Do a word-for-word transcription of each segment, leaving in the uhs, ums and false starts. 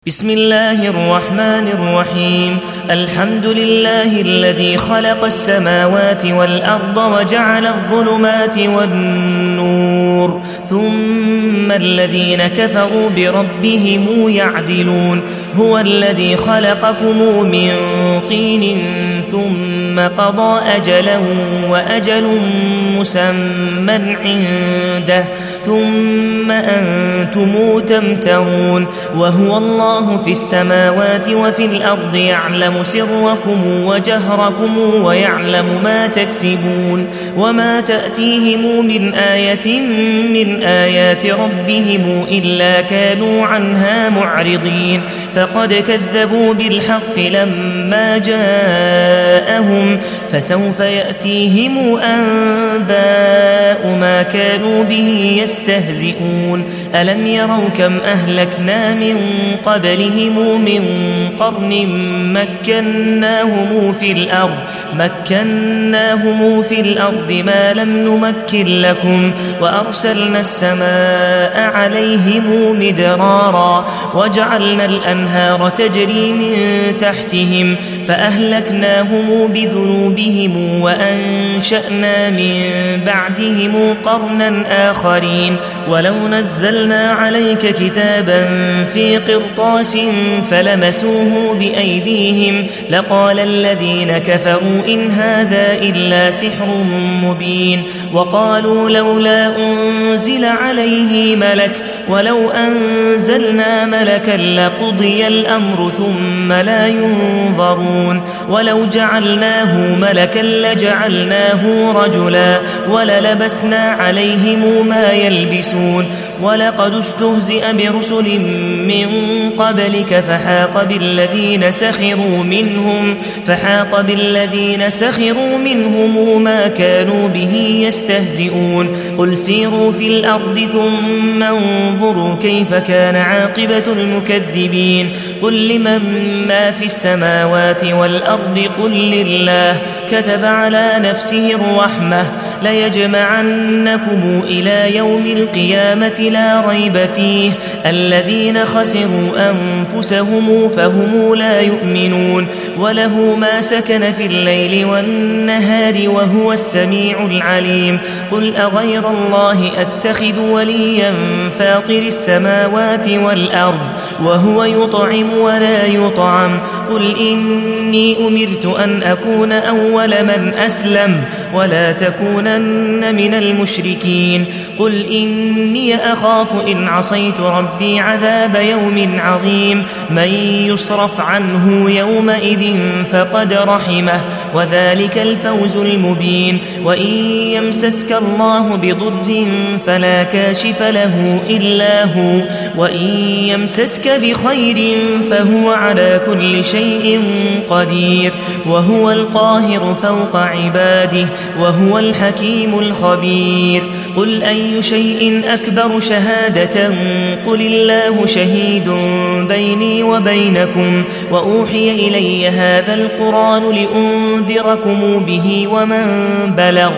بسم الله الرحمن الرحيم. الحمد لله الذي خلق السماوات والأرض وجعل الظلمات والنور ثم الذين كفروا بربهم يعدلون. هو الذي خلقكم من طين ثم قضى أجلا وأجل مسمى عنده ثم أنتم تمترون. وهو الله في السماوات وفي الأرض يعلم سركم وجهركم ويعلم ما تكسبون. وما تأتيهم من آية من آيات ربهم إلا كانوا عنها معرضين. فقد كذبوا بالحق لما جاءهم فسوف يأتيهم أنباء ما كانوا به يستهزئون. ألم يروا كم أهلكنا من قبلهم من قرن مكناهم في الأرض مكناهم في الأرض ما لم نمكن لكم وأرسلنا السماء عليهم مدرارا وجعلنا الأنهار تجري من تحتهم فأهلكناهم بذنوبهم وأنشأنا من بعدهم قرنا آخرين. ولو نزلنا عليك كتابا في قرطاس فلمسوه بأيديهم لقال الذين كفروا إن هذا إلا سحر مبين. وقالوا لولا أنزل عليه ملك ولو أنزلنا ملكا لقضي الأمر ثم لا ينظرون. ولو جعلناه ملكا لجعلناه رجلا وللبسنا عليهم ما يلبسون. ولقد استهزئ برسل من قبلك فحاق بالذين سخروا منهم فحاق بالذين سخروا منهم ما كانوا به يستهزئون. قل سيروا في الأرض ثم انظروا كيف كان عاقبة المكذبين. قل لمن ما في السماوات والأرض قل لله كتب على نفسه الرحمة ليجمعنكم إلى يوم القيامة لا ريب فيه. الذين خسروا أنفسهم فهم لا يؤمنون. وله ما سكن في الليل والنهار وهو السميع العليم. قل أغير الله أتخذ وليا فاطر السماوات والأرض وهو يطعم ولا يطعم. قل إني أمرت أن أكون أول من أسلم ولا تكونن من المشركين. قل إني أخاف إن عصيت ربي عذاب يوم عظيم. من يصرف عنه يومئذ فقد رحمه وذلك الفوز المبين. وإن يمسسك الله بضر فلا كاشف له إلا هو وإن يمسسك بخير فهو على كل شيء قدير. وهو القاهر فوق عباده وهو الحكيم الخبير. قل أي شيء أكبر شهادة قل الله شهيد بيني وبينكم وأوحي إلي هذا القرآن لأنذركم به ومن بلغ.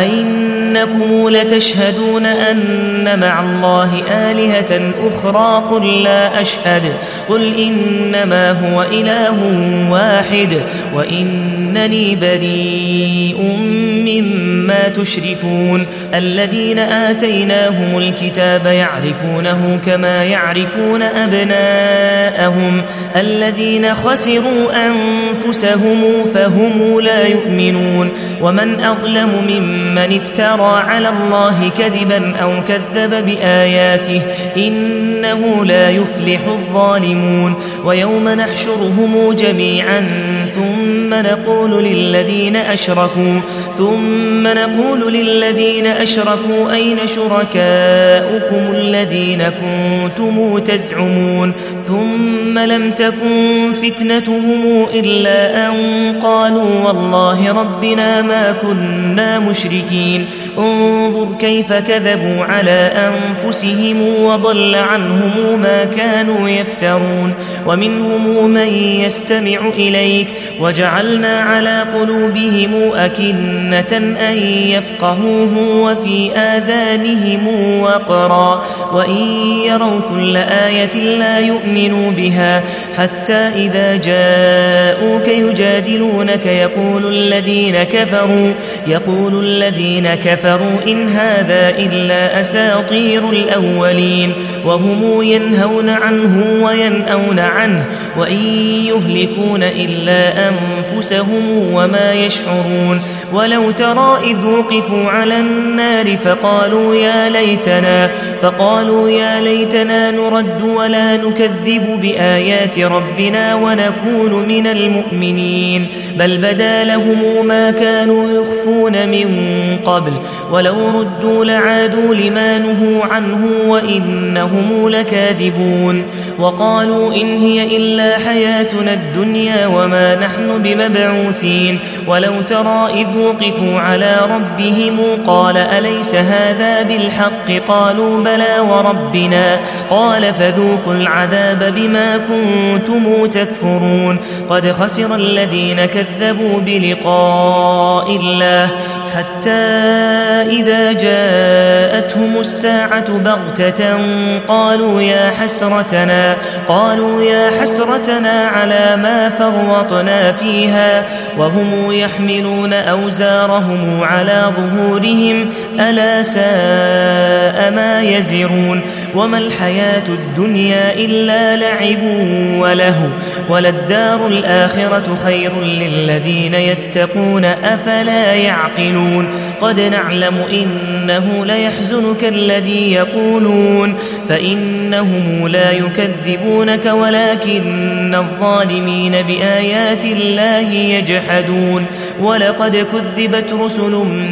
أئنكم لتشهدون أن مع الله آلهة أخرى قل لا أشهد قل إنما هو إله واحد وإنني بريء مما تشركون. الذين آتيناهم الكتاب يعرفونه كما يعرفون أبناءهم الذين خسروا أنفسهم فهم لا يؤمنون. ومن أظلم ممن افترى على الله كذبا أو كذب بآياته إنه لا يفلح الظالمون. ويوم نحشرهم جميعا ثم نقول للذين أشركوا ثم نقول للذين أشركوا أين شركاؤكم الذين كنتم تزعمون ثم لم تكن فتنتهم إلا أن قالوا والله ربنا ما كنا مشركين. انظر كيف كذبوا على أنفسهم وضل عنهم ما كانوا يفترون. ومنهم من يستمع إليك وجعلنا على قلوبهم أكنة أكنة أن يفقهوه وفي آذانهم وقرا وإن يروا كل آية لا يؤمنوا بها حتى إذا جاءوك يجادلونك يقول الذين كفروا يقول الذين كفروا إن هذا إلا أساطير الأولين وهم ينهون عنه وينأون عنه وإن يهلكون إلا أنفسهم وما يشعرون ولو ترى إذ وقفوا على النار فقالوا يا ليتنا فقالوا يا ليتنا نرد ولا نكذب بآيات ربنا ونكون من المؤمنين بل بدا لهم ما كانوا يخفون من قبل ولو ردوا لعادوا لما نهوا عنه وإنهم لكاذبون وقالوا إن هي إلا حياتنا الدنيا وما نحن بمبعوثين ولو ترى إذ وقفوا على ربهم قال أليس هذا بالحق قالوا بلى وربنا قال فذوقوا العذاب بما كنتم تكفرون قد خسر الذين كذبوا بلقاء الله حتى إذا جاءتهم الساعة بغتة قالوا يا حسرتنا قالوا يا حسرتنا على ما فرطنا فيها وهم يحملون أوزارهم على ظهورهم ألا ساء ما يزرون وما الحياة الدنيا إلا لعب وله وللدار الآخرة خير للذين يتقون أفلا يعقلون قد نعلم إنه ليحزنك الذي يقولون فإنهم لا يكذبونك ولكن الظالمين بآيات الله يجحدون ولقد كذبت رسل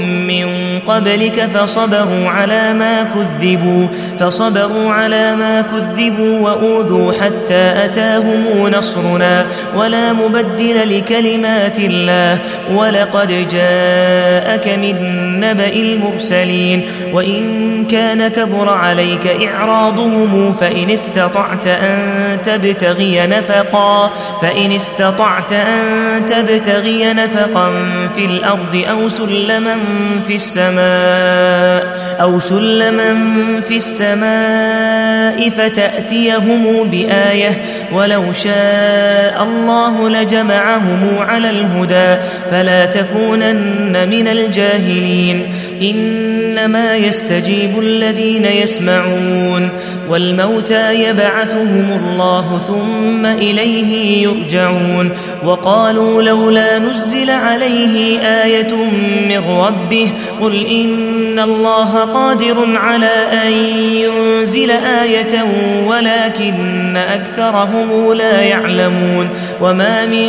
من قبلك فصبروا على ما كذبوا فصبروا على ما كذبوا وأوذوا حتى أتاهم نصرنا ولا مبدل لكلمات الله ولقد جاءك من نبأ المرسلين وإن كان كبر عليك إعراضهم فإن استطعت أن تبتغي نفقا فإن استطعت أن تبتغي نفقا في الأرض أو سلما في السماء أو سلما في السماء فتأتيهم بآية ولو شاء الله لجمعهم على الهدى فلا تكونن من الجاهلين إنما يستجيب الذين يسمعون والموتى يبعثهم الله ثم إليه يرجعون وقالوا لولا نزل عليه آية من ربه قل إن الله قادر على أن ينزل آية ولكن أكثرهم لا يعلمون وما من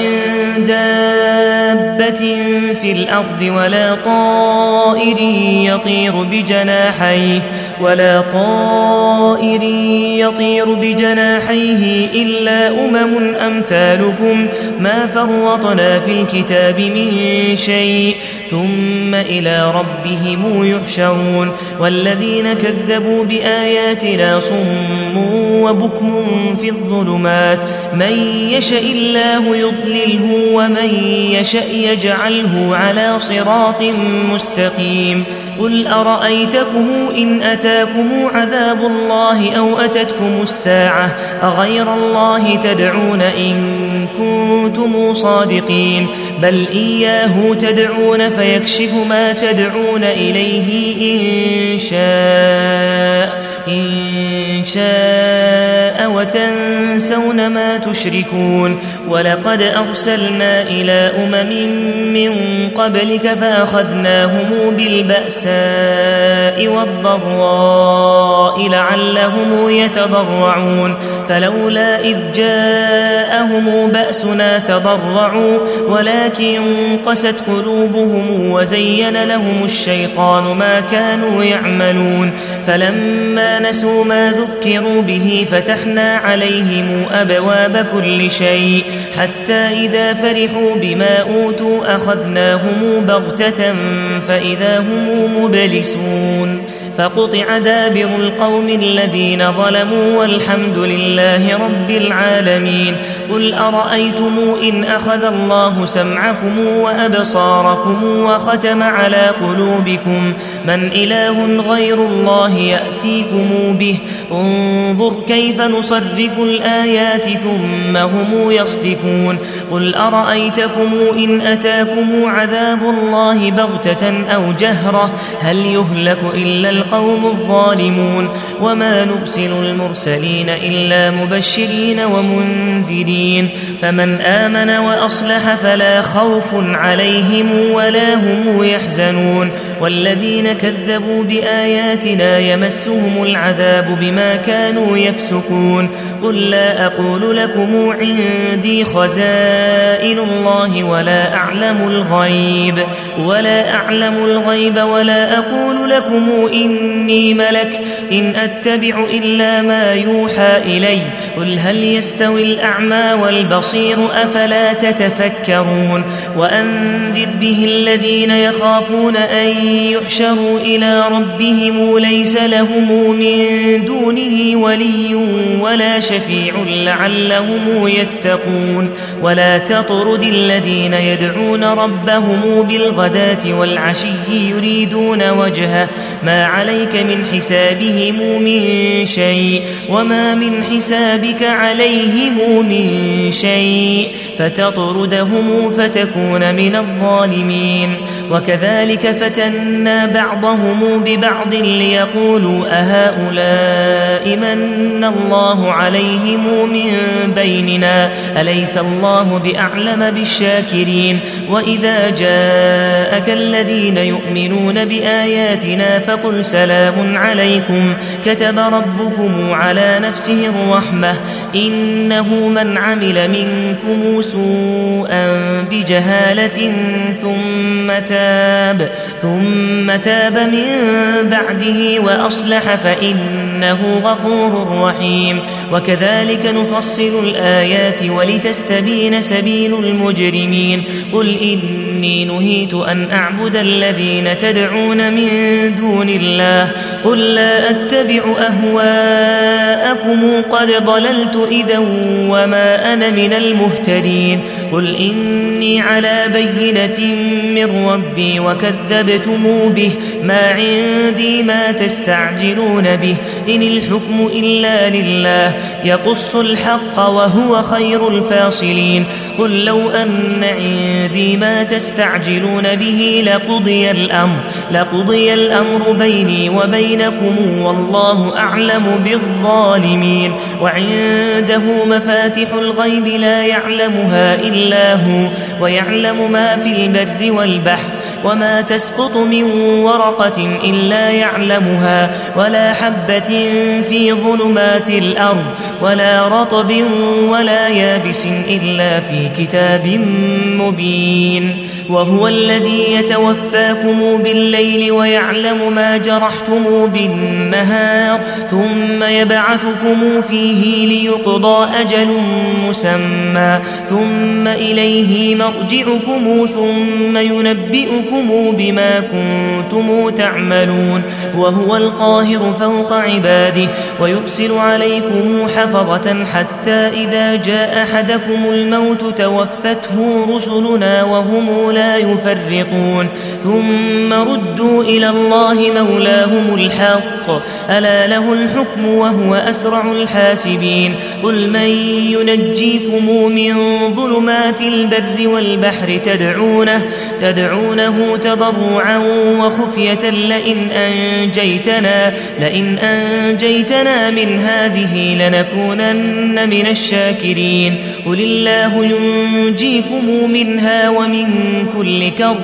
دابة في الأرض ولا طائر يطير بجناحيه ولا طائر يطير بجناحيه إلا أمم أمثالكم ما فرطنا في الكتاب من شيء ثم إلى ربهم يحشرون والذين كذبوا بآياتنا صم وبكم في الظلمات من يشاء الله يضلله ومن يشاء يجعله على صراط مستقيم قل أرأيتكم إن أتاكم عذاب الله أو أتتكم الساعة أغير الله تدعون إن كنتم صادقين بل إياه تدعون فيكشف ما تدعون إليه إن شاء إن شاء وتنسون ما تشركون ولقد أرسلنا إلى أمم من قبلك فأخذناهم بالبأساء والضراء لعلهم يتضرعون فلولا إذ جاءهم بأسنا تضرعوا ولكن قست قلوبهم وزين لهم الشيطان ما كانوا يعملون فلما نسوا ما ذكروا به فتحنا عليهم أبواب كل شيء حتى إذا فرحوا بما أوتوا أخذناهم بغتة فإذا هم مبلسون فقطع دابر القوم الذين ظلموا والحمد لله رب العالمين قل أرأيتم إن أخذ الله سمعكم وأبصاركم وختم على قلوبكم من إله غير الله يأتيكم به انظر كيف نصرف الآيات ثم هم يصدفون قل أرأيتكم إن أتاكم عذاب الله بغتة أو جهرة هل يهلك إلا القوم الظالمون وما نرسل المرسلين إلا مبشرين ومنذرين فمن آمن وأصلح فلا خوف عليهم ولا هم يحزنون والذين كذبوا بآياتنا يمسهم العذاب بما كانوا يفسقون قل لا أقول لكم عندي خزائن الله ولا أعلم الغيب ولا أعلم الغيب ولا أقول لكم إني ملك إن أتبع إلا ما يوحى إلي قل هل يستوي الأعمى والبصير أفلا تتفكرون وأنذر به الذين يخافون أن يحشروا إلى ربهم ليس لهم من دونه ولي ولا شفيع لعلهم يتقون ولا تطرد الذين يدعون ربهم بالغداة والعشي يريدون وجهه ما عليك من حسابهم من شيء وما من حسابك عليهم من شيء فتطردهم فتكون من الظالمين وكذلك فتنا بعضهم ببعض ليقولوا أهؤلاء من الله عليهم من بيننا أليس الله بأعلم بالشاكرين وإذا جاءك الذين يؤمنون بآياتنا فقل سلام عليكم كتب ربكم على نفسه الرحمة إنه من عمل منكم سوءا بجهالة ثم تاب ثم تاب من بعده وأصلح فإنه غفور رحيم وكذلك نفصل الآيات ولتستبين سبيل المجرمين قل إني نهيت أن أعبد الذين تدعون من دون الله قل لا أتبع أهواءكم قد ضللت إذا وما أنا من المهتدين قل إني على بينة من ربي وكذبتم به ما عندي ما تستعجلون به إن الحكم إلا لله يقص الحق وهو خير الفاصلين قل لو أن عندي ما تستعجلون به لقضي الأمر لقضي الأمر بيني وبينكم والله أعلم بالظالمين وعنده مفاتح الغيب لا يعلمها إلا هو ويعلم ما في البر والبحر وما تسقط من ورقة إلا يعلمها ولا حبة في ظلمات الأرض ولا رطب ولا يابس إلا في كتاب مبين وهو الذي يتوفاكم بالليل ويعلم ما جرحتم بالنهار ثم يبعثكم فيه ليقضى أجل مسمى ثم إليه مرجعكم ثم ينبئكم بما كنتم تعملون وهو القاهر فوق عباده ويرسل عليكم حفظة حتى إذا جاء أحدكم الموت توفته رسلنا وهم لا يفرقون ثم ردوا إلى الله مولاهم الحق ألا له الحكم وهو أسرع الحاسبين قل من ينجيكم من ظلمات البر والبحر تدعونه تدعونه تضرعا وخفية لئن أنجيتنا لئن أنجيتنا من هذه لنكونن من الشاكرين قل الله ينجيكم منها ومن كل كرب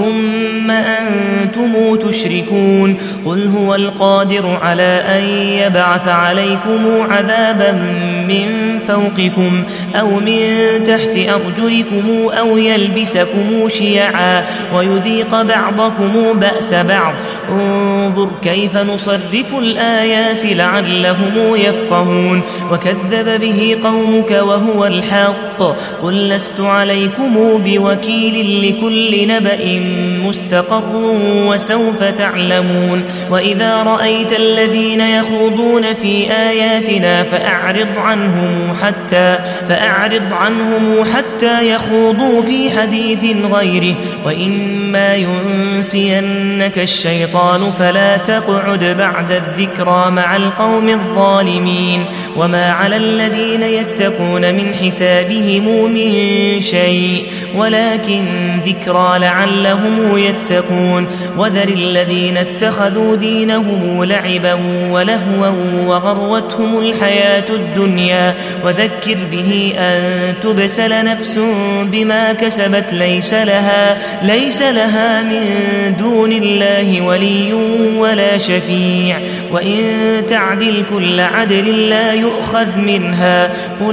ثم أنتم تشركون قل هو القادر على أن يبعث عليكم عذابا من فوقكم أو من تحت أرجلكم أو يلبسكم شيعا ويذيق بعضكم بأس بعض انظر كيف نصرف الآيات لعلهم يفقهون وكذب به قومك وهو الحق قل لست عليكم بوكيل لكل نبأ مستقر وسوف تعلمون وإذا رأيت الذين يخوضون في آياتنا فأعرض عنهم حتى فأعرض عنهم حتى يخوضوا في حديث غيره وإما ينسينك الشيطان فلا تقعد بعد الذكرى مع القوم الظالمين وما على الذين يتقون من حسابهم من شيء ولكن ذكرى لعلهم يتقون وذر الذين اتخذوا دينهم لعبا ولهوا وغرتهم الحياة الدنيا وذكر به أن تبسل نفس بما كسبت ليس لها, ليس لها من دون الله ولي ولا شفيع وإن تعدل كل عدل لا يؤخذ منها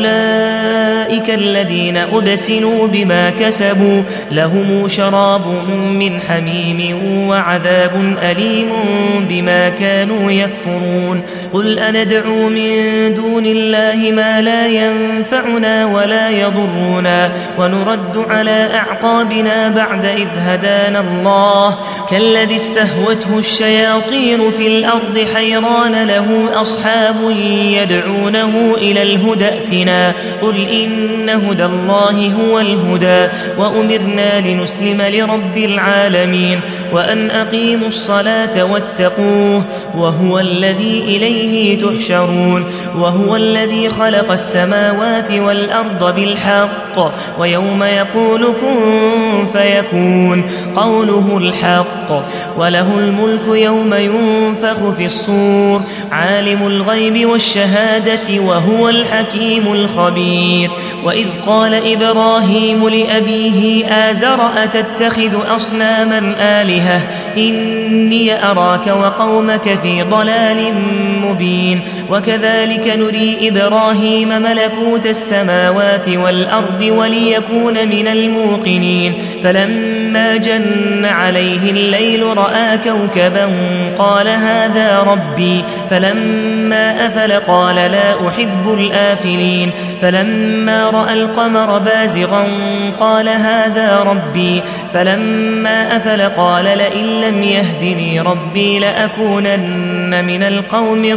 أولئك الذين أبسلوا بما كسبوا لهم شراب من حميم وعذاب أليم بما كانوا يكفرون قل أندعو من دون الله ما لا ينفعنا ولا يضرنا ونرد على أعقابنا بعد إذ هدانا الله كالذي استهوته الشياطين في الأرض حيران له أصحاب يدعونه إلى الهدى ائتنا قل إن هدى الله هو الهدى وأمرنا لنسلم لرب العالمين وأن أقيموا الصلاة واتقوه وهو الذي إليه تحشرون وهو الذي خلق السماوات والأرض بالحق ويوم يقول كن فيكون قوله الحق وله الملك يوم ينفخ في الصور عالم الغيب والشهادة وهو الحكيم الخبير وإذ قال إبراهيم لأبيه آزر أتتخذ أصناما آلهة إني أراك وقومك في ضلال مبين وكذلك نري إبراهيم ملكوت السماوات والأرض وليكون من الموقنين فلما جن عليه الليل رأى كوكبا قال هذا ربي فلما أفل قال لا أحب الآفلين فلما رأى القمر بازغا قال هذا ربي فلما أفل قال لئن لم يهدني ربي لأكونن من القوم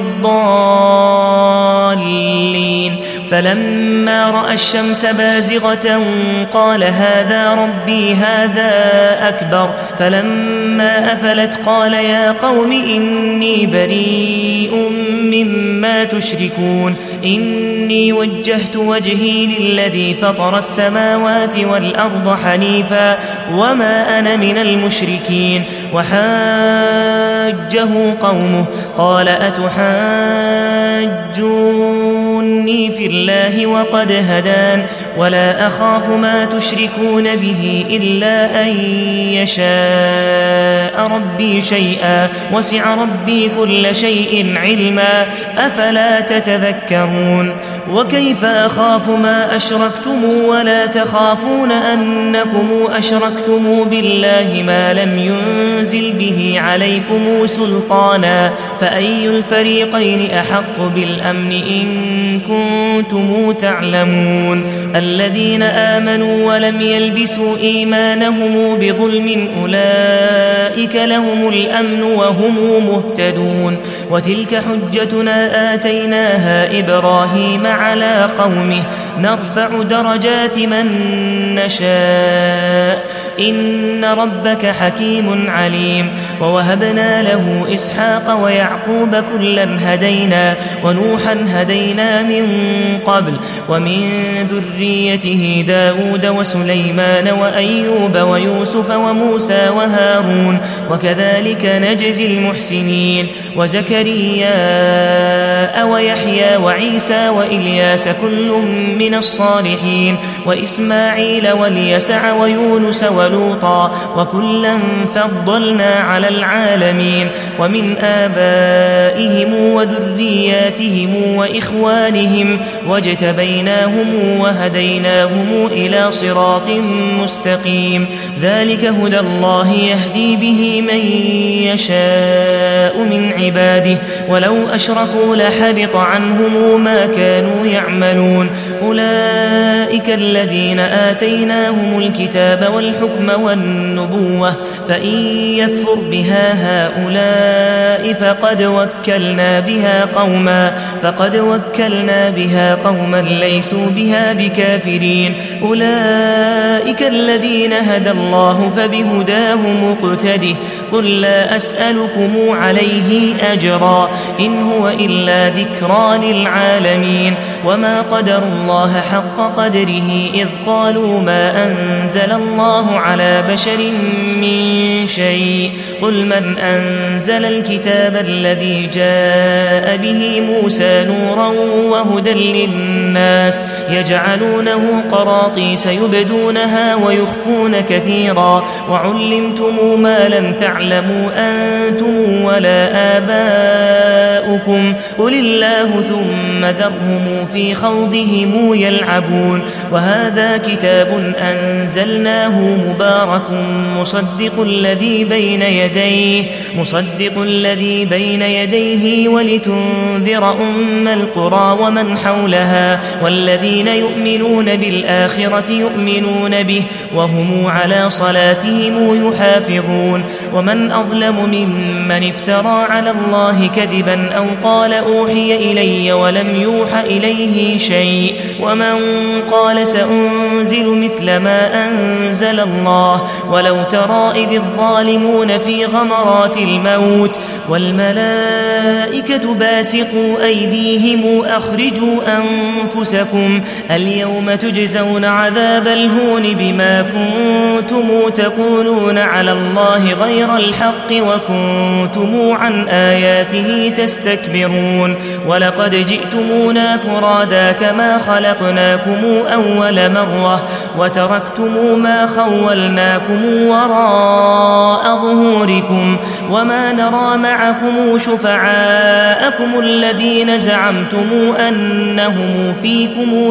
الضالين فلما رأى الشمس بازغة قال هذا ربي هذا أكبر فلما أفلت قال يا قوم إني بريء مما تشركون إني وجهت وجهي للذي فطر السماوات والأرض حنيفا وما أنا من المشركين وحاجه قومه قال أتحاجوني في الله وقد هدان ولا أخاف ما تشركون به إلا أن يشاء ربي شيئا وسع ربي كل شيء علما أفلا تتذكرون وكيف أخاف ما أشركتم ولا تخافون أنكم أشركتم بالله ما لم ينزل به عليكم سلطانا فأي الفريقين أحق بالأمن إن كنتم تعلمون الذين آمنوا ولم يلبسوا إيمانهم بظلم أولئك لهم الأمن وهم مهتدون وتلك حجتنا آتيناها إبراهيم على قومه نرفع درجات من نشاء إن ربك حكيم عليم ووهبنا له إسحاق ويعقوب كلا هدينا ونوحا هدينا من قبل ومن ذريته داود وسليمان وأيوب ويوسف وموسى وهارون وكذلك نجزي المحسنين وزكريا ويحيى وعيسى وإلياس كل من الصالحين وإسماعيل واليسع ويونس ولوطا وكلا فضلنا على العالمين ومن آبائهم وذرياتهم وإخوانهم واجتبيناهم وهديناهم إلى صراط مستقيم ذلك هدى الله يهدي به من يشاء من عباده ولو أشركوا لحبط عنهم ما كانوا يعملون أولئك أولئك الذين آتيناهم الكتاب والحكم والنبوة فإن يكفر بها هؤلاء فقد وكلنا بها قوما فقد وكلنا بها قوما ليسوا بها بكافرين أولئك الذين هدى الله فبهداه مقتده قل لا أسألكم عليه أجرا إن هو إلا ذكرى للعالمين وما قدر الله حق قدره إذ قالوا ما أنزل الله على بشر من شيء قل من أنزل الكتاب الذي جاء به موسى نورا وهدى للناس يجعلونه قراطيس يبدونها ويخفون كثيرا وعلمتم ما لم تعلموا أنتم ولا آباؤكم قل الله ثم ذرهم في خوضهم يلعبون وهذا كتاب أنزلناه مبارك مصدق الذي بين يديه مصدق الذي بين يديه ولتنذر أم القرى ومن حولها والذين يؤمنون بالآخرة يؤمنون به وهم على صلاتهم يحافظون ومن أظلم ممن افترى على الله كذبا أو قال أوحي إلي ولم يوحى إليه شيء ومن قال سأنزل مثل ما أنزل الله ولو ترى إذ الظالمون في غمرات الموت والملائكة باسطوا أيديهم أخرجوا أنفسكم اليوم تجزون عذاب الهون بما كنتم تقولون على الله غير الحق وكنتم عن آياته تستكبرون ولقد جئتمونا فرادا كما خلقناكم أول مرة وتركتم ما خولناكم وراء ظهوركم وما نرى معكم شفعاءكم الذين زعمتم أنهم فيكم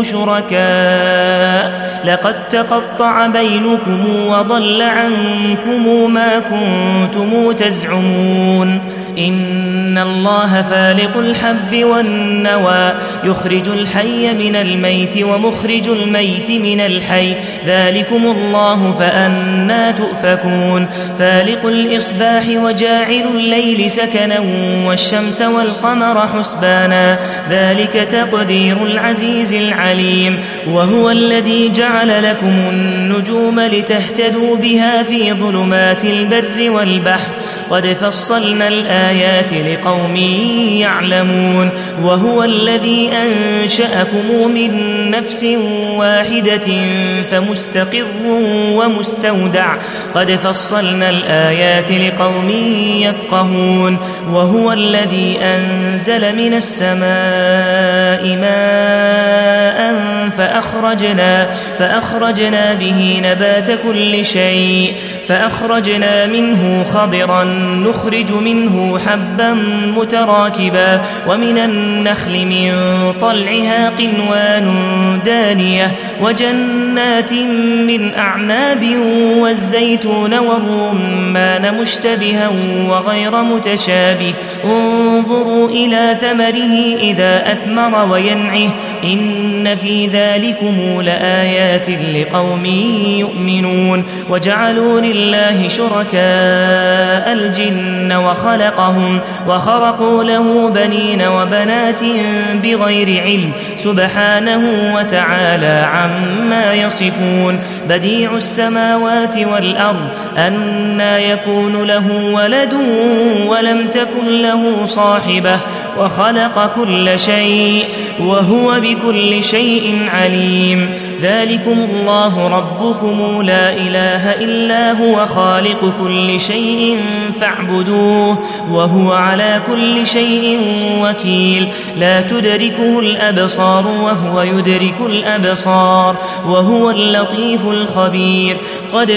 شركاء لقد تقطع بينكم وضل عنكم ما كنتم تزعمون إن الله فالق الحب والنوى يخرج الحي من الميت ومخرج الميت من الحي ذلكم الله فأنى تؤفكون فالق الإصباح وجاعل الليل سكنا والشمس والقمر حسبانا ذلك تقدير العزيز العليم وهو الذي جعل لكم النجوم لتهتدوا بها في ظلمات البر والبحر قد فصلنا الآيات لقوم يعلمون وهو الذي أنشأكم من نفس واحدة فمستقر ومستودع قد فصلنا الآيات لقوم يفقهون وهو الذي أنزل من السماء ماء فأخرجنا, فأخرجنا به نبات كل شيء فأخرجنا منه خضرا نخرج منه حبا متراكبا ومن النخل من طلعها قنوان دانية وجنات من أعناب والزيتون والرمان مشتبها وغير متشابه انظروا إلى ثمره إذا أثمر وينعه إن في ذلكم لآيات لقوم يؤمنون وجعلوا لله شركاء الجن وخلقهم وخرقوا له بنين وبنات بغير علم سبحانه وتعالى عما يصفون بديع السماوات والأرض أنى يكون له ولد ولم تكن له صاحبة وخلق كل شيء وهو بكل شيء عليم ذلكم الله ربكم لا إله إلا هو خالق كل شيء فاعبدوه وهو على كل شيء وكيل لا تدركه الأبصار وهو يدرك الأبصار وهو اللطيف الخبير قد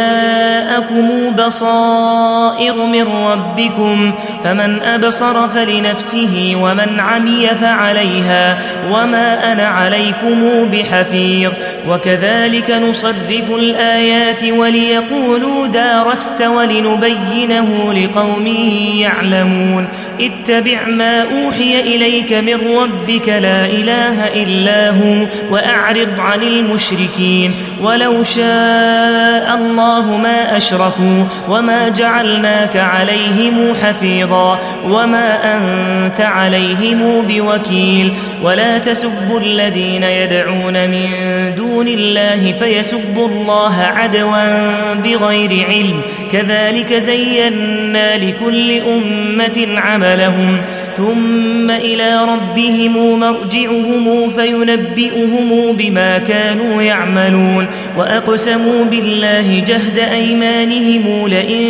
جاءكم بصائر من ربكم فمن أبصر فلنفسه ومن عمي فعليها وما أنا عليكم بحفيظ حفيظ وكذلك نصرف الآيات وليقولوا دارست ولنبينه لقوم يعلمون اتبع ما أوحي إليك من ربك لا إله إلا هو وأعرض عن المشركين ولو شاء الله ما أشركوا وما جعلناك عليهم حفيظا وما أنت عليهم بوكيل ولا تسبوا الذين يدعون من دون الله فيسبوا الله عدوا بغير علم كذلك زينا لكل أمة عملهم ثم إلى ربهم مرجعهم فينبئهم بما كانوا يعملون وأقسموا بالله جهد أيمانهم لئن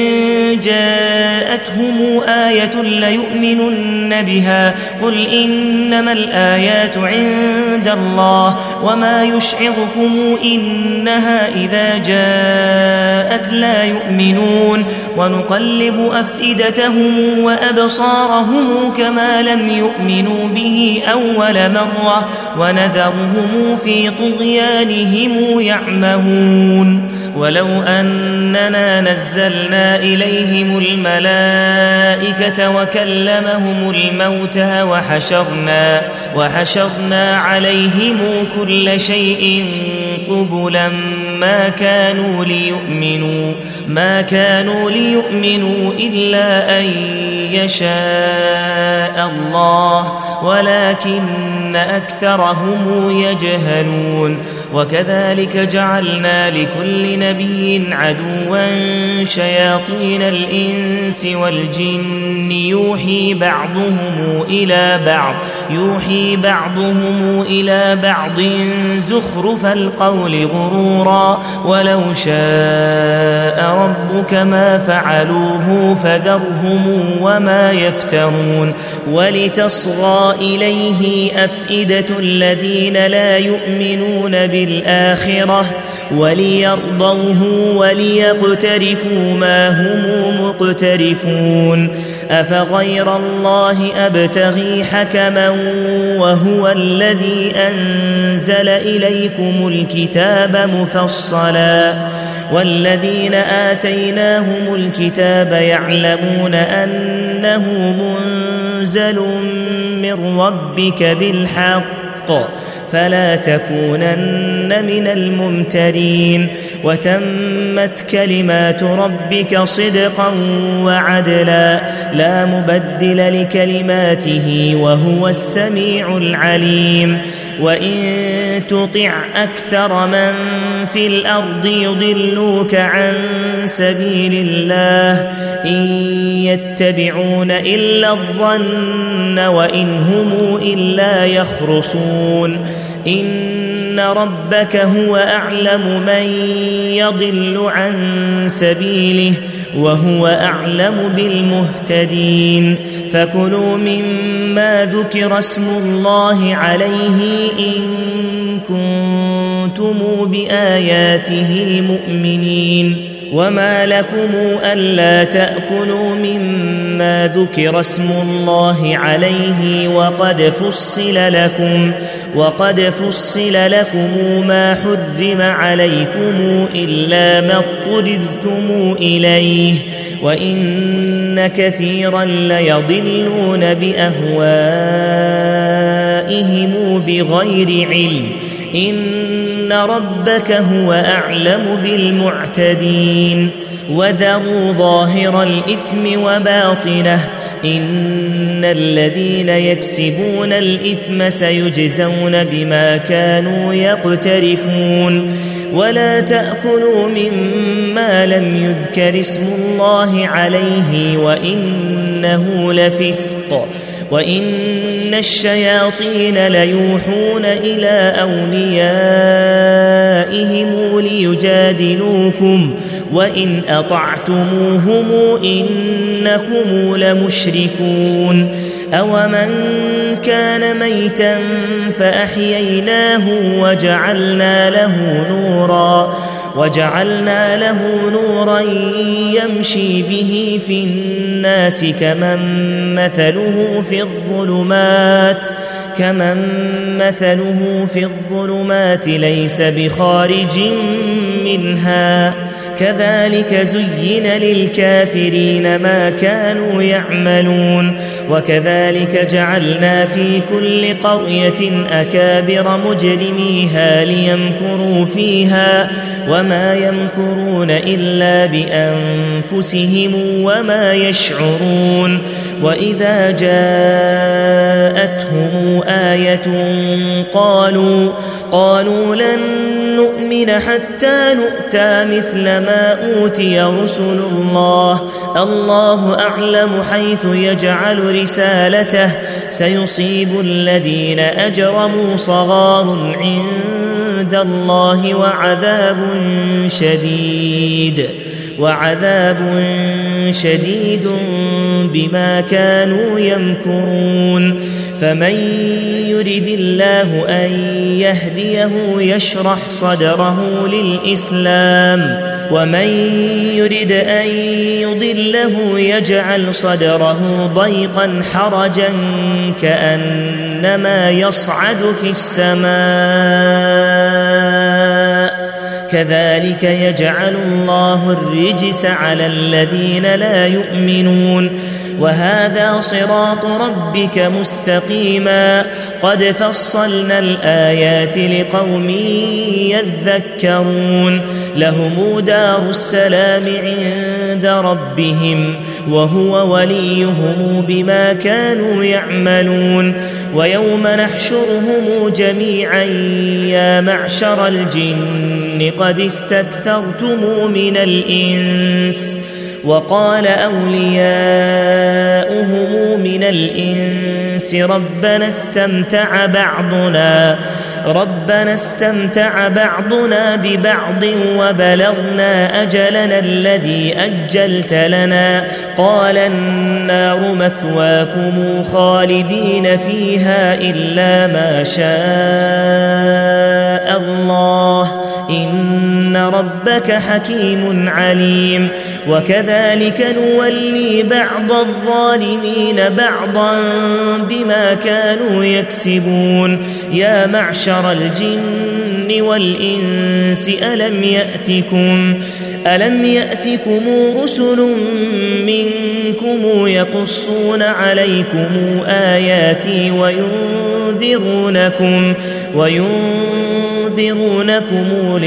جاءتهم آية ليؤمنن بها قل إنما الآيات عند الله وما يشعركم إنها إذا جاءت لا يؤمنون ونقلب أفئدتهم وأبصارهم كما لم يؤمنوا به أول مرة ونذرهم في طغيانهم يعمهون ولو أننا نزلنا إليهم الملائكة وكلمهم الموتى وحشرنا, وحشرنا عليهم كل شيء قبلا ما كانوا ليؤمنوا, ما كانوا ليؤمنوا إلا أن يشاء الله ولكن أكثرهم يجهلون وكذلك جعلنا لكل نبي عدوا شياطين الإنس والجن يوحي بعضهم إلى بعض يوحي بعضهم إلى بعض زخرف القول غرورا ولو شاء ربك ما فعلوه فذرهم وما يفترون ولتصغى إليه أفئدة الذين لا يؤمنون بالآخرة وليرضوه وليقترفوا ما هم مقترفون أفغير الله أبتغي حكما وهو الذي أنزل إليكم الكتاب مفصلا والذين آتيناهم الكتاب يعلمون أنه منزل من ربك بالحق فلا تكونن من الممترين وتمت كلمات ربك صدقا وعدلا لا مبدل لكلماته وهو السميع العليم وإن تطع أكثر من في الأرض يضلوك عن سبيل الله إن يتبعون إلا الظن وإن هم إلا يخرصون إن ربك هو أعلم من يضل عن سبيله وهو أعلم بالمهتدين فكلوا مما ذكر اسم الله عليه إن كنتم بآياته مؤمنين وما لكم ألا تأكلوا مما ذكر اسم الله عليه وقد فصل لكم وقد فصل لكم ما حرم عليكم إلا ما اضطررتم إليه وإن كثيرا ليضلون بأهوائهم بغير علم إن ربك هو أعلم بالمعتدين وذروا ظاهر الإثم وباطنه إن الذين يكسبون الإثم سيجزون بما كانوا يقترفون ولا تأكلوا مما لم يذكر اسم الله عليه وإنه لفسق وإن الشياطين ليوحون إلى أوليائهم ليجادلوكم وإن أطعتموهم إنكم لمشركون أومن كان ميتا فأحييناه وجعلنا له نورا وجعلنا له نورا يمشي به في الناس كمن مثله في الظلمات كمن مثله في الظلمات ليس بخارج منها كذلك زين للكافرين ما كانوا يعملون وكذلك جعلنا في كل قرية أكابر مجرميها ليمكروا فيها وما يمكرون إلا بأنفسهم وما يشعرون وإذا جاءتهم آية قالوا قالوا لن نؤمن حتى نؤتى مثل ما أوتي رسل الله الله أعلم حيث يجعل رسالته سيصيب الذين أجرموا صغار عند الله وعذاب شديد وعذاب شديد بما كانوا يمكرون فمن يرد الله أن يهديه يشرح صدره للإسلام ومن يرد أن يضله يجعل صدره ضيقا حرجا كأنما يصعد في السماء كذلك يجعل الله الرجس على الذين لا يؤمنون وهذا صراط ربك مستقيما قد فصلنا الآيات لقوم يذكرون لهم دار السلام عند ربهم وهو وليهم بما كانوا يعملون ويوم نحشرهم جميعا يا معشر الجن قد استكثرتم من الإنس وقال أولياؤهم من الإنس ربنا استمتع بعضنا ربنا استمتع بعضنا ببعض وبلغنا أجلنا الذي أجلت لنا قال النار مثواكم خالدين فيها إلا ما شاء الله إن ربك حكيم عليم وكذلك نولي بعض الظالمين بعضا بما كانوا يكسبون يا معشر الجن والإنس ألم يأتكم ألم يأتكم رسل منكم يقصون عليكم آياتي وينذرونكم وينذرونكم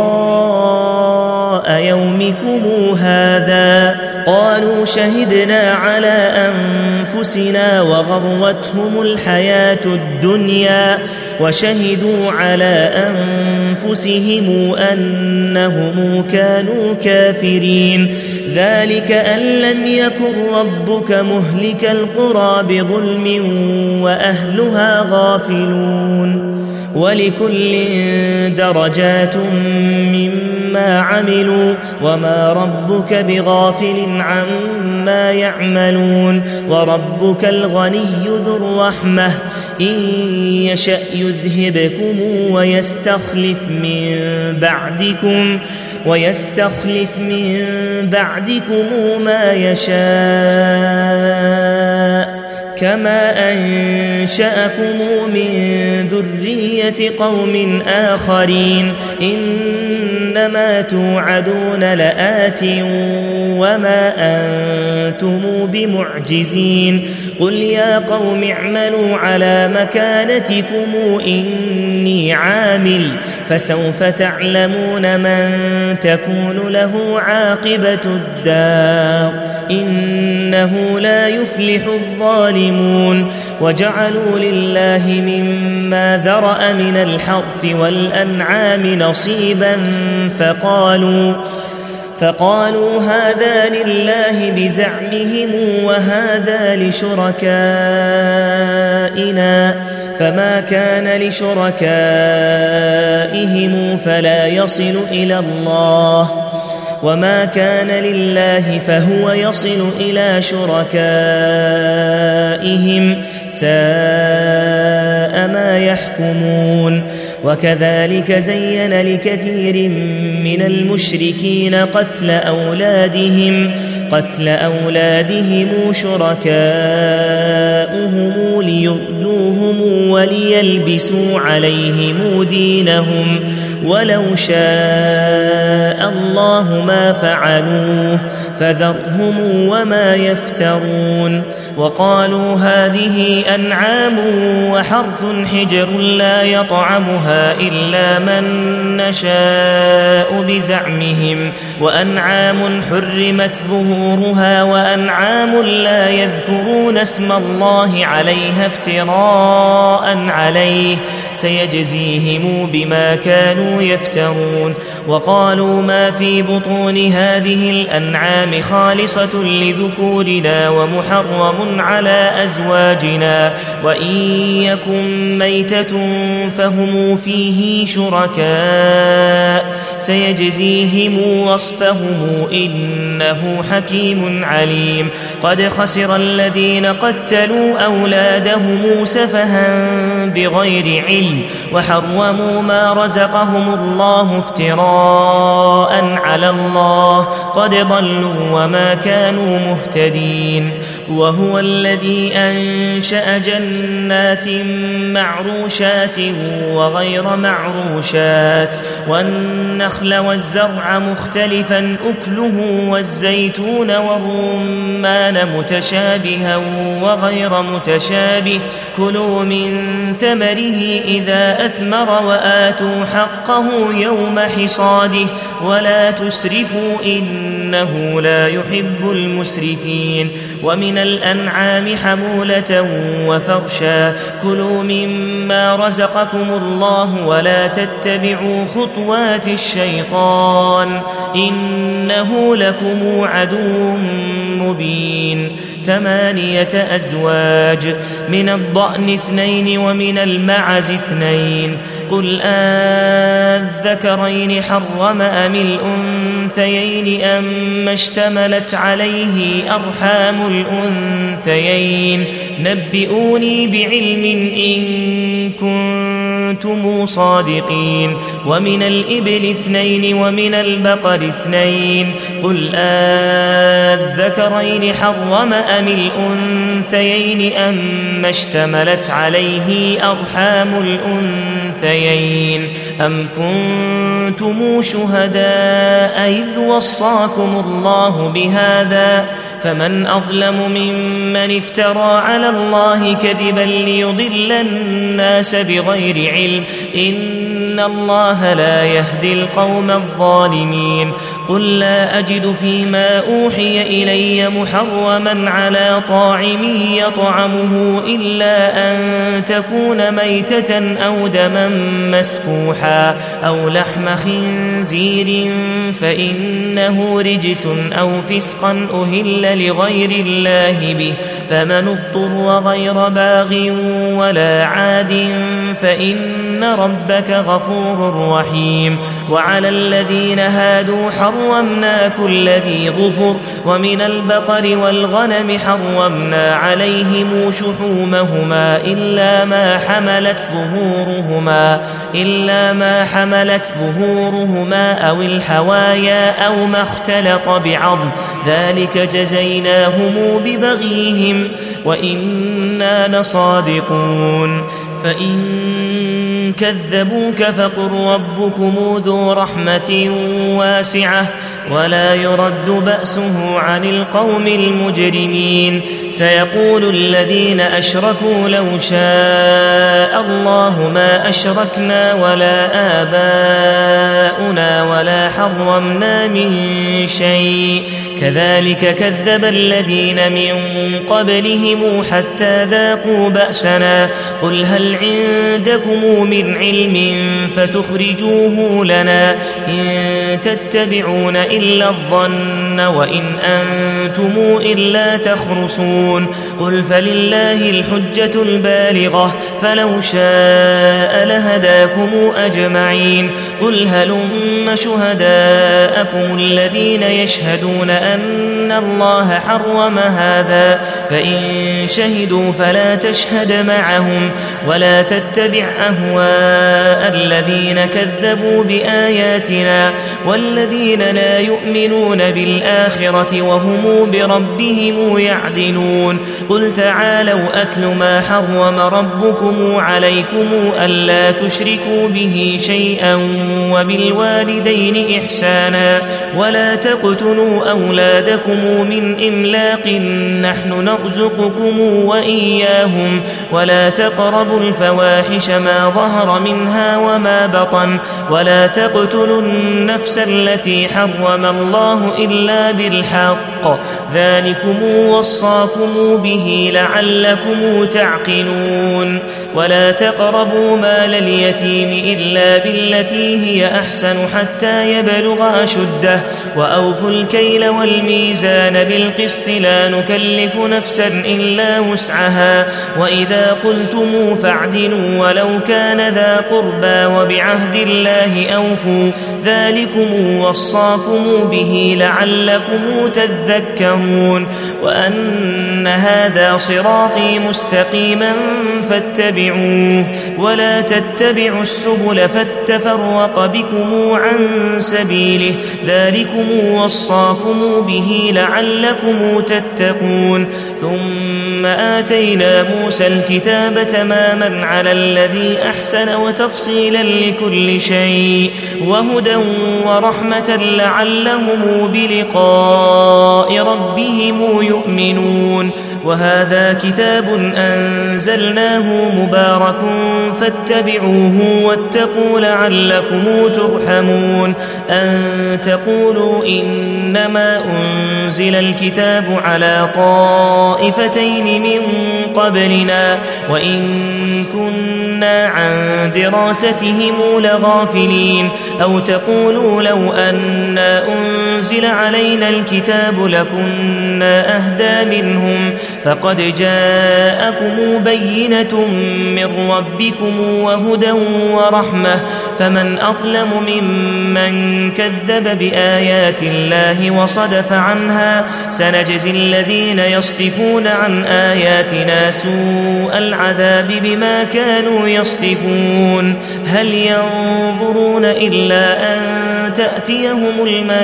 لقاء يومكم هذا قالوا شهدنا على أنفسنا وغرتهم الحياة الدنيا وشهدوا على أنفسهم أنهم كانوا كافرين ذلك أن لم يكن ربك مهلك القرى بظلم وأهلها غافلون ولكل درجات مما عملوا وما ربك بغافل عما يعملون وربك الغني ذو الرحمة إن يشأ يذهبكم ويستخلف من بعدكم ويستخلف من بعدكم ما يشاء كما أنشأكم من ذرية قوم آخرين إنما توعدون لآت وما أنتم بمعجزين قل يا قوم اعملوا على مكانتكم إني عامل فسوف تعلمون من تكون له عاقبة الدار إنه لا يفلح الظالمون وجعلوا لله مما ذرأ من الحرث والأنعام نصيبا فقالوا فقالوا هذا لله بزعمهم وهذا لشركائنا فما كان لشركائهم فلا يصل إلى الله وما كان لله فهو يصل إلى شركائهم ساء ما يحكمون وكذلك زين لكثير من المشركين قتل أولادهم قتل أولادهم شركاؤهم ليردوهم وليلبسوا عليهم دينهم ولو شاء الله ما فعلوه فذرهم وما يفترون وقالوا هذه أنعام وحرث حجر لا يطعمها إلا من نشاء بزعمهم وأنعام حرمت ظهورها وأنعام لا يذكرون اسم الله عليها افتراء عليه سيجزيهم بما كانوا يفترون وقالوا ما في بطون هذه الأنعام خالصة لذكورنا ومحرم على أزواجنا وإن يكن ميتة فهم فيه شركاء سيجزيهم وصفهم إنه حكيم عليم قد خسر الذين قتلوا أولادهم سفها بغير علم وحرموا ما رزقهم الله افتراء على الله قد ضلوا وما كانوا مهتدين وهو الذي أنشأ جنات معروشات وغير معروشات والنخل والزرع مختلفا أكله والزيتون والرمان متشابها وغير متشابه كلوا من ثمره إذا أثمر وآتوا حقه يوم حصاده ولا تسرفوا إنه لا يحب المسرفين ومن الأنعام حمولة وفرشا كلوا مما رزقكم الله ولا تتبعوا خطوات الشيطان إنه لكم عدو مبين ثمانية أزواج من الضأن اثنين ومن المعز اثنين قل أذكرين حرم أم الأنثيين أما اشتملت عليه أرحام الأنثيين نبئوني بعلم إن كنتم صادقين ومن الإبل اثنين ومن البقر اثنين قل أذكرين حرم أم الأنثيين أما اشتملت عليه أرحام الأنثيين أم كنتم شهداء إذ وصاكم الله بهذا فمن أظلم ممن افترى على الله كذبا ليضل الناس بغير علم إن الله لا يهدي القوم الظالمين قل لا أجد فيما أوحي إلي محرما على طاعم يطعمه إلا أن تكون ميتة أو دما مسفوحا أو لحم خنزير فإنه رجس أو فسقا أهل لغير الله به فمن اضطر غير باغ ولا عاد فإن ربك غفور رحيم وعلى الذين هادوا حرمنا كل ذي ظفر ومن البقر والغنم حرمنا عليهم شحومهما إلا ما حملت ظهورهما إلا ما حملت ظهورهما أو الحوايا أو ما اختلط بعظم ذلك جزيناهم ببغيهم وإنا لصادقون فإن كذبوك فقل ربكم ذو رحمة واسعة ولا يرد بأسه عن القوم المجرمين سيقول الذين أشركوا لو شاء الله ما أشركنا ولا آباؤنا ولا حرمنا من شيء كذلك كذب الذين من قبلهم حتى ذاقوا بأسنا قل هل عندكم من علم فتخرجوه لنا إن تتبعون إلا الظن وإن أنتم إلا تخرصون قل فلله الحجة البالغة فلو شاء لهداكم أجمعين قل هلم شهداءكم شهداءكم الذين يشهدون أن الله حرم هذا فإن شهدوا فلا تشهد معهم ولا تتبع أهواء الذين كذبوا بآياتنا والذين لا يؤمنون بالآخرة وهم بربهم يعدلون قل تعالوا أتل ما حرم ربكم عليكم ألا تشركوا به شيئا وبالوالدين إحسانا ولا تقتلوا أولادكم من إملاق نحن نرزقكم وإياهم ولا تقربوا الفواحش ما ظهر منها وما بطن ولا تقتلوا النفس التي حرم الله إلا بالحق ذلكم وصاكم به لعلكم تعقلون ولا تقربوا مال اليتيم إلا بالتي هي أحسن حتى يبلغ أشده وأوفوا الكيل والميزان بالقسط لا نكلف نفسا إلا وسعها وإذا قلتم فاعدلوا ولو كان ذا قربى وبعهد الله أوفوا ذلكم وصاكم به لعلكم تذكرون وأن هذا صراطي مستقيما فاتبعوه ولا تتبعوا السبل فتفرق بكم عن سبيله ذلكم وصاكم به لعلكم تتقون ثم آتينا موسى الكتاب تماما على الذي أحسن وتفصيلا لكل شيء وهدى ورحمة لعلهم بلقاء ربهم يؤمنون وهذا كتاب أنزلناه مبارك فاتبعوه واتقوا لعلكم ترحمون أن تقولوا إنما أنزل الكتاب على طائفتين من قبلنا وإن كنا عن دراستهم لغافلين أو تقولوا لو أنا أنزل علينا الكتاب لكنا أهدى منهم فقد جاءكم بينة من ربكم وهدى ورحمة فمن أظلم ممن كذب بآيات الله وصدف عنها سنجزي الذين يصدفون عن آياتنا سوء العذاب بما كانوا يصدفون هل ينظرون إلا أن تأتيهم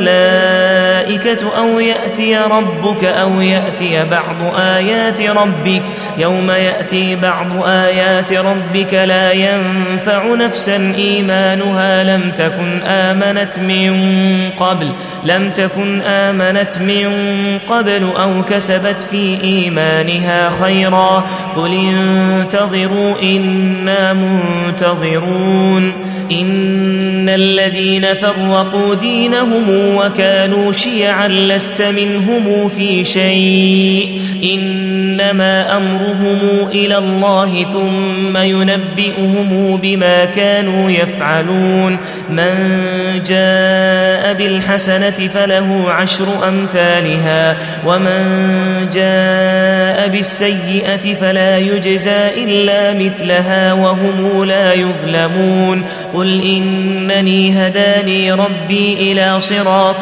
الملائكة أو يأتي ربك أو يأتي بعض آيات ربك يوم يأتي بعض آيات ربك لا ينفع نفسا إيمانها لم تكن آمنت من قبل لم تكن آمنت من قبل أو كسبت في إيمانها خيرا قل انتظروا إنا منتظرون إن الذين فرقوا دينهم وكانوا شيعا لست منهم في شيء إنما أمرهم إلى الله ثم ينبئهم بما كانوا يفعلون من جاء بالحسنة فله عشر أمثالها ومن جاء بالسيئة فلا يجزى إلا مثلها وهم لا يظلمون قل إنني هداني ربي إلى صراط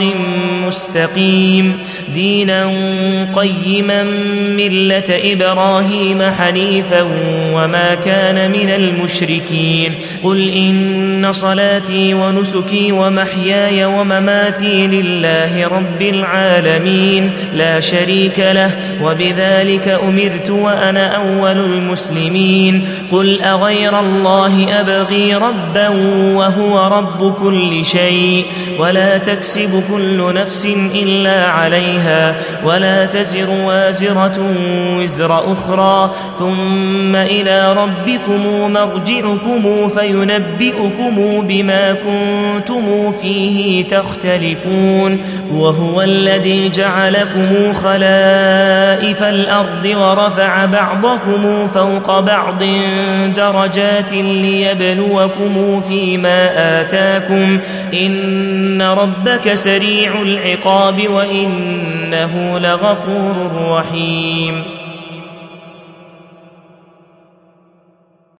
مستقيم دينا قيما ملة إبراهيم حنيفا وما كان من المشركين قل إن صلاتي ونسكي ومحياي ومماتي لله رب العالمين لا شريك له وبذلك أمرت وأنا أول المسلمين قل أغير الله أبغي ربا وهو رب كل شيء ولا تكسب كل نفس إلا عليها ولا تزر وازرة وزر أخرى ثم إلى ربكم مرجعكم فينبئكم بما كنتم فيه تختلفون وهو الذي جعلكم خلائف الأرض ورفع بعضكم فوق بعض درجات ليبلوكم فيما آتاكم إن ربك سريع العقاب وإنه لغفور رحيم